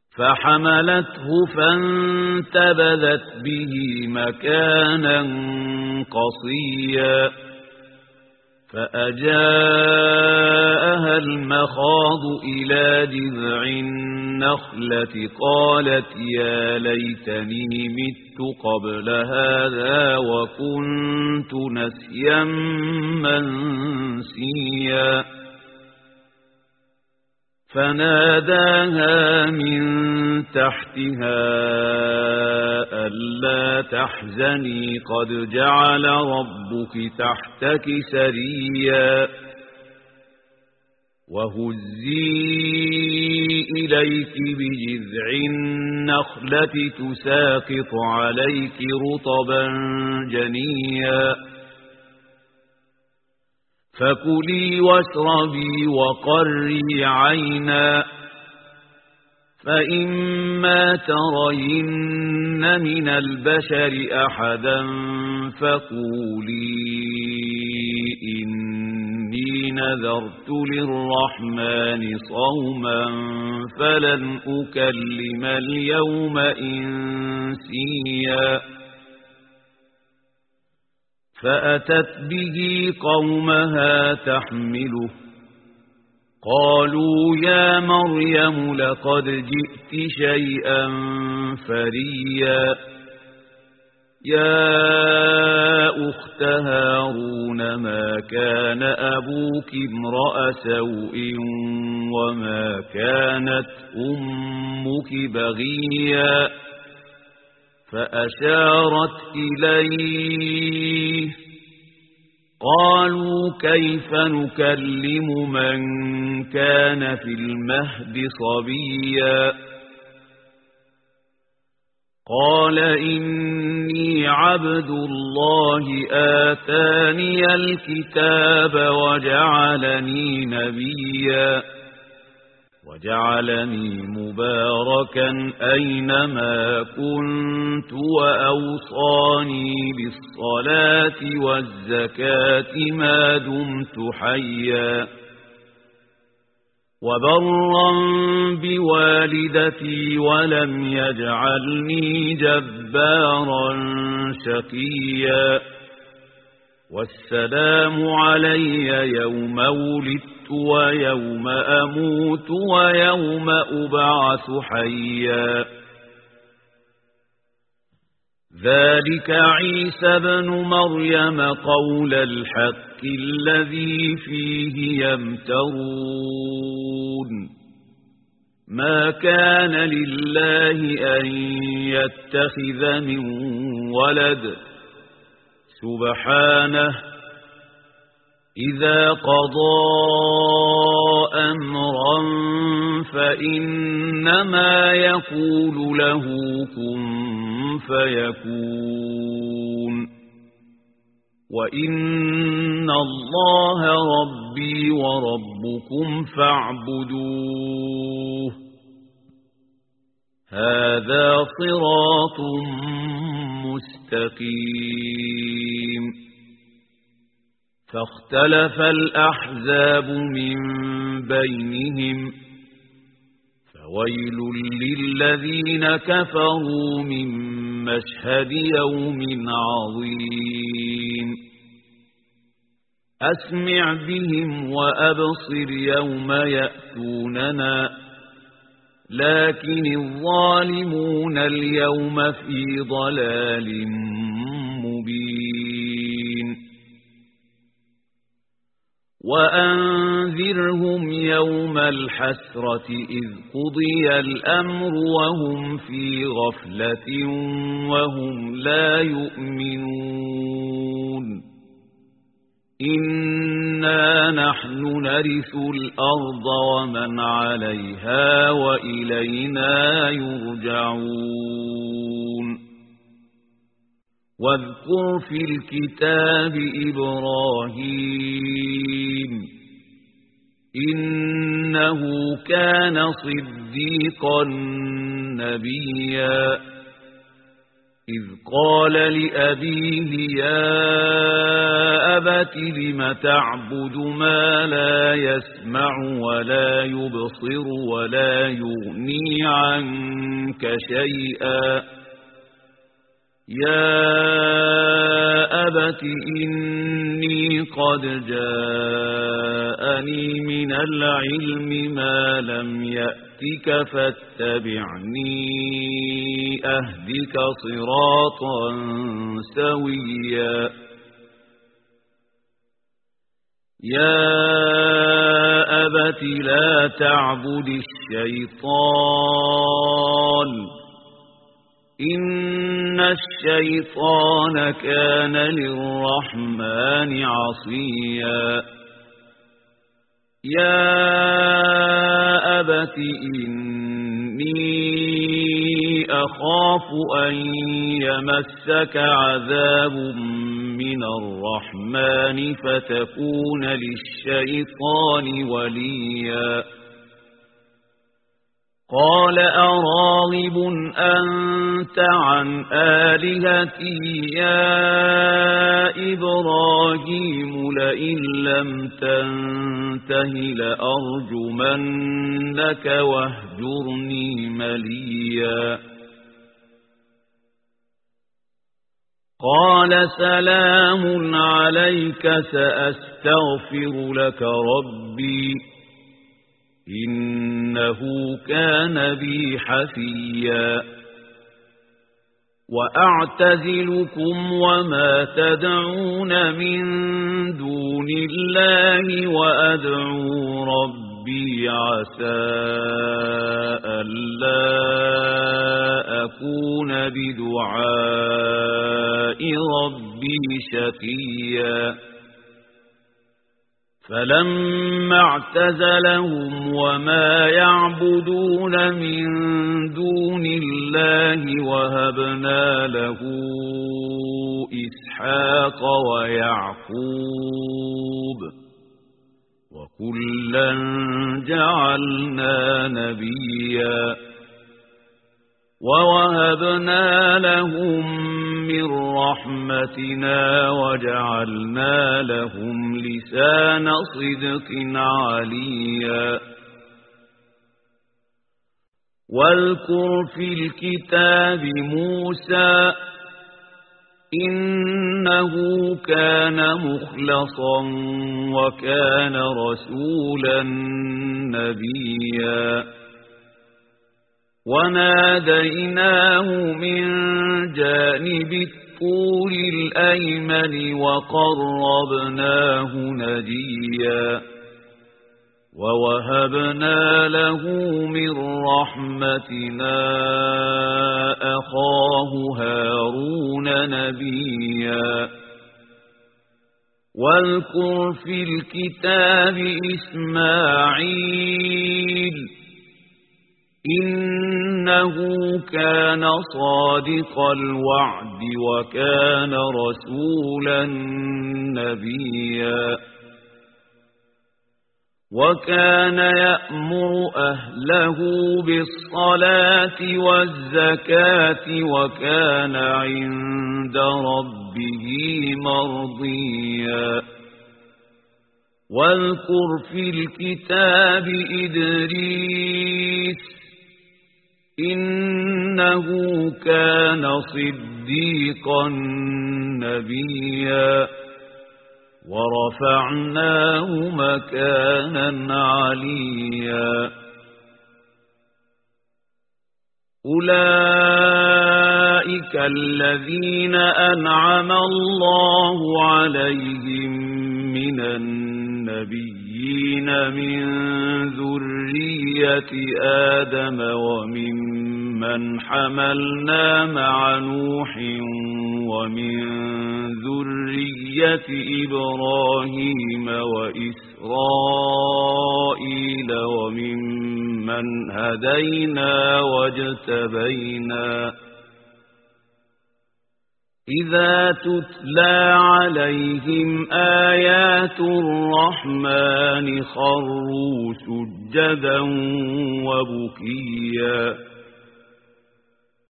فحملته فانتبذت به مكانا قصيا فأجاءها المخاض إلى جذع النخلة قالت يا ليتني مت قبل هذا وكنت نسيا منسيا فناداها من تحتها ألا تحزني قد جعل ربك تحتك سريا وهزي إليك بجذع النخلة تساقط عليك رطبا جنيا فكلي واشربي وقري عينا فإما ترين من البشر أحدا فقولي إني نذرت للرحمن صوما فلن أكلم اليوم إنسيا فأتت به قومها تحمله قالوا يا مريم لقد جئت شيئا فريا يا أخت هارون ما كان أبوك امرأ سوء وما كانت أمك بغيا فأشارت إليه قالوا كيف نكلم من كان في المهد صبيا قال إني عبد الله آتاني الكتاب وجعلني نبيا وجعلني مباركا أينما كنت وأوصاني بالصلاة والزكاة ما دمت حيا وبرا بوالدتي ولم يجعلني جبارا شقيا والسلام علي يوم ولدت ويوم أموت ويوم أبعث حيا ذلك عيسى بن مريم قول الحق الذي فيه يمترون ما كان لله أن يتخذ من ولد سبحانه إذا قضى أمرا فإنما يقول له كن فيكون وإن الله ربي وربكم فاعبدوه هذا صراط مستقيم فاختلف الأحزاب من بينهم فويل للذين كفروا من مشهد يوم عظيم أسمع بهم وأبصر يوم يأتوننا لكن الظالمون اليوم في ضلال مبين وأنذرهم يوم الحسرة إذ قضي الأمر وهم في غفلة وهم لا يؤمنون إنا نحن نرث الأرض ومن عليها وإلينا يرجعون واذكر في الكتاب إبراهيم إنه كان صديقا نبيا إذ قال لأبيه يا أبت لم تعبد ما لا يسمع ولا يبصر ولا يغني عنك شيئا يا أبت إني قد جاءني من العلم ما لم يأتك فاتبعني أهدك صراطا سويا يا أبت لا تعبد الشيطان إن الشيطان كان للرحمن عصيا يا أبت إني أخاف أن يمسك عذاب من الرحمن فتكون للشيطان وليا قال أراغب أنت عن آلهتي يا إبراهيم لئن لم تنته لأرجمنك واهجرني مليا قال سلام عليك سأستغفر لك ربي إنه كان بي حفيا وأعتزلكم وما تدعون من دون الله وأدعو ربي عسى ألا أكون بدعاء ربي شقيا فلما اعتزلهم وما يعبدون من دون الله وهبنا له إسحاق ويعقوب وكلا جعلنا نبيا ووهبنا لهم من رحمتنا وجعلنا لهم لسان صدق عليا واذكر في الكتاب موسى إنه كان مخلصا وكان رسولا نبيا وناديناه من جانب الطور الأيمن وقربناه نجيا ووهبنا له من رحمتنا أخاه هارون نبيا واذكر في الكتاب إسماعيل إنه كان صادق الوعد وكان رسولا نبيا وكان يأمر أهله بالصلاة والزكاة وكان عند ربه مرضيا واذكر في الكتاب إدريس إنه كان صديقا نبيا ورفعناه مكانا عليا أولئك الذين أنعم الله عليهم من النبيين من ذرية آدم وممن حملنا مع نوح ومن ذرية إبراهيم وإسرائيل وممن هدينا واجتبينا إذا تتلى عليهم آيات الرحمن خروا سجدا وبكيا